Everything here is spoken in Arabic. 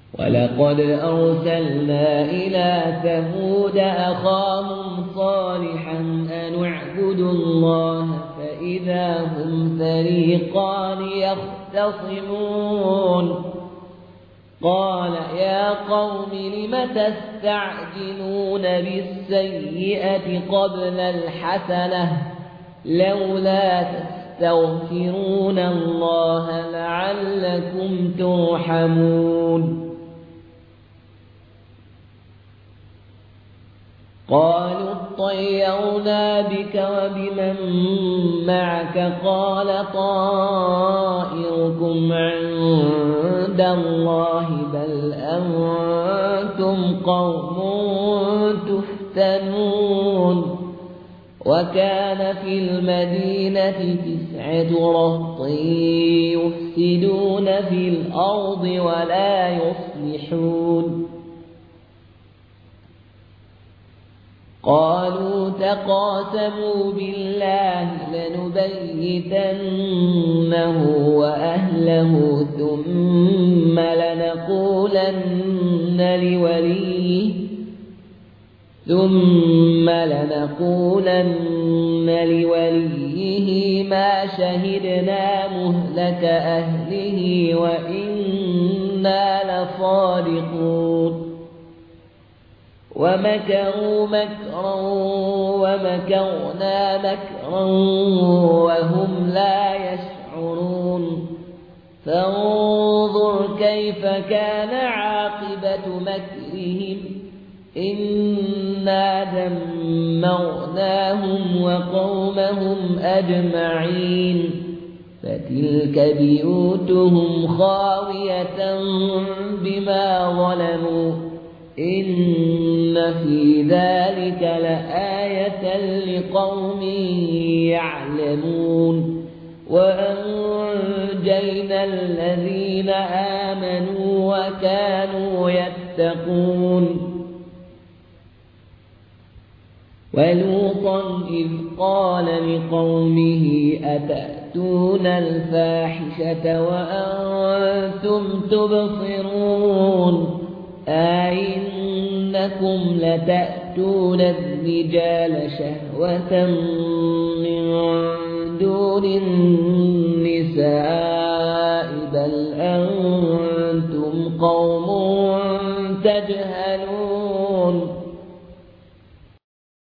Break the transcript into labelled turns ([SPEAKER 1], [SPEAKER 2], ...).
[SPEAKER 1] ولقد أرسلنا إلى ثمود أخاهم صالحا أن اعبدوا الله فإذا هم فريقان يختصمون قال يا قوم لم تستعجلون بالسيئة قبل الحسنة لولا تستغفرون الله لعلكم ترحمون قالوا اطيرنا بك وبمن معك قال طائركم عند الله بل أنتم قوم تفتنون وكان في المدينة 9 رهط يفسدون في الأرض ولا يصلحون قالوا تقاسموا بالله لنبيتنه وأهله ثم لنقولن لوليه ما شهدنا مهلك أهله وإنا لصادقون ومكروا مكرا ومكرنا مكرا وهم لا يشعرون فانظر كيف كان عاقبة مكرهم إنا دمرناهم وقومهم أجمعين فتلك بيوتهم خاوية بما ظلموا إن في ذلك لآية لقوم يعلمون وأنجينا الذين آمنوا وكانوا يتقون ولوطا إذ قال لقومه أتأتون الفاحشة وأنتم تبصرون أئنكم لتأتون الرجال شهوة من دون النساء بل أنتم قوم تجهلون